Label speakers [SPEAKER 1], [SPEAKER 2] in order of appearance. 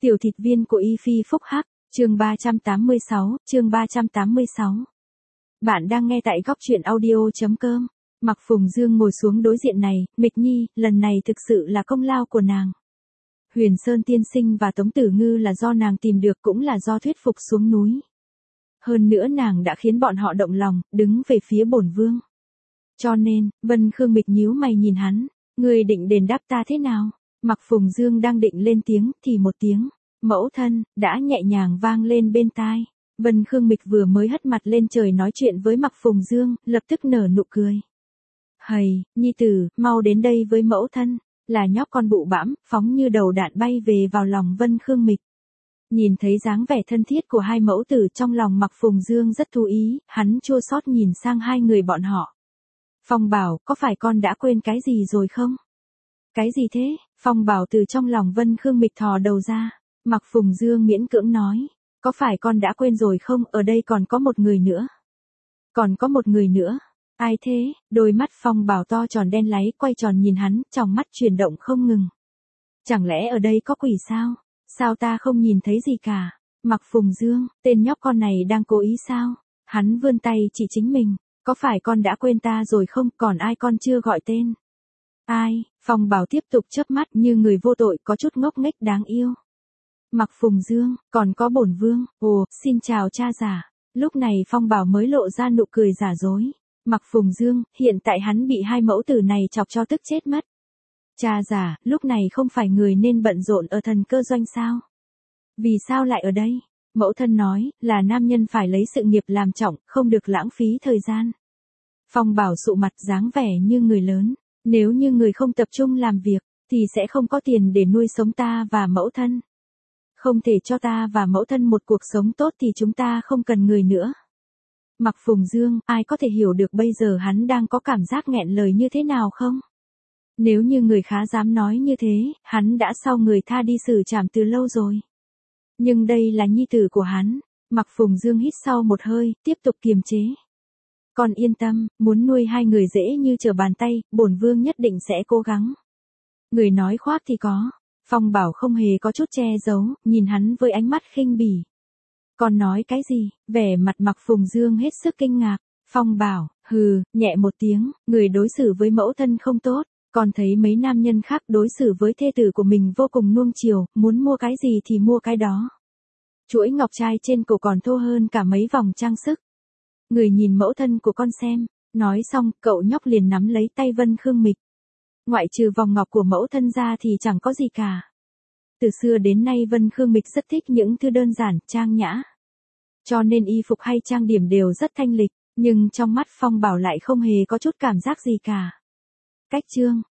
[SPEAKER 1] Tiểu thịt viên của Y Phi Phúc Hắc, chương 386, chương 386. Bạn đang nghe tại góc truyện audio.com. Mặc Phùng Dương ngồi xuống đối diện này, Mịch Nhi, lần này thực sự là công lao của nàng. Huyền Sơn tiên sinh và Tống Tử Ngư là do nàng tìm được, cũng là do thuyết phục xuống núi. Hơn nữa nàng đã khiến bọn họ động lòng, đứng về phía bổn vương. Cho nên, Vân Khương Mịch nhíu mày nhìn hắn, ngươi định đền đáp ta thế nào? Mặc Phùng Dương đang định lên tiếng, thì một tiếng mẫu thân đã nhẹ nhàng vang lên bên tai. Vân Khương Mịch vừa mới hất mặt lên trời nói chuyện với Mặc Phùng Dương, lập tức nở nụ cười. Hầy, nhi tử, mau đến đây với mẫu thân. Là nhóc con bụ bãm, phóng như đầu đạn bay về vào lòng Vân Khương Mịch. Nhìn thấy dáng vẻ thân thiết của hai mẫu tử, trong lòng Mặc Phùng Dương rất thú ý, hắn chua xót nhìn sang hai người bọn họ. Phong Bảo, có phải con đã quên cái gì rồi không? Cái gì thế? Phong Bảo từ trong lòng Vân Khương Mịch thò đầu ra. Mặc Phùng Dương miễn cưỡng nói, có phải con đã quên rồi không, ở đây còn có một người nữa. Còn có một người nữa. Ai thế? Đôi mắt Phong Bảo to tròn đen láy quay tròn nhìn hắn, trong mắt chuyển động không ngừng. Chẳng lẽ ở đây có quỷ sao? Sao ta không nhìn thấy gì cả? Mặc Phùng Dương, tên nhóc con này đang cố ý sao? Hắn vươn tay chỉ chính mình, có phải con đã quên ta rồi không, còn ai con chưa gọi tên? Ai? Phong Bảo tiếp tục chớp mắt như người vô tội, có chút ngốc nghếch đáng yêu. Mặc Phùng Dương, còn có bổn vương, ồ, xin chào cha già. Lúc này Phong Bảo mới lộ ra nụ cười giả dối. Mặc Phùng Dương, hiện tại hắn bị hai mẫu tử này chọc cho tức chết mất. Cha già, lúc này không phải người nên bận rộn ở thần cơ doanh sao? Vì sao lại ở đây? Mẫu thân nói, là nam nhân phải lấy sự nghiệp làm trọng, không được lãng phí thời gian. Phong Bảo sụ mặt dáng vẻ như người lớn. Nếu như người không tập trung làm việc, thì sẽ không có tiền để nuôi sống ta và mẫu thân. Không thể cho ta và mẫu thân một cuộc sống tốt thì chúng ta không cần người nữa. Mặc Phùng Dương, ai có thể hiểu được bây giờ hắn đang có cảm giác nghẹn lời như thế nào không? Nếu như người khá dám nói như thế, hắn đã sau người tha đi xử trảm từ lâu rồi. Nhưng đây là nhi tử của hắn. Mặc Phùng Dương hít sau một hơi, tiếp tục kiềm chế. Con yên tâm, muốn nuôi hai người dễ như trở bàn tay, bổn vương nhất định sẽ cố gắng. Người nói khoác thì có. Phong Bảo không hề có chút che giấu, nhìn hắn với ánh mắt khinh bỉ. Con nói cái gì? Vẻ mặt Mặc Phùng Dương hết sức kinh ngạc. Phong Bảo, hừ, nhẹ một tiếng, người đối xử với mẫu thân không tốt. Còn thấy mấy nam nhân khác đối xử với thê tử của mình vô cùng nuông chiều, muốn mua cái gì thì mua cái đó. Chuỗi ngọc trai trên cổ còn thô hơn cả mấy vòng trang sức. Người nhìn mẫu thân của con xem. Nói xong, cậu nhóc liền nắm lấy tay Vân Khương Mịch. Ngoại trừ vòng ngọc của mẫu thân ra thì chẳng có gì cả. Từ xưa đến nay Vân Khương Mịch rất thích những thứ đơn giản, trang nhã. Cho nên y phục hay trang điểm đều rất thanh lịch, nhưng trong mắt Phong Bảo lại không hề có chút cảm giác gì cả. Cách chương,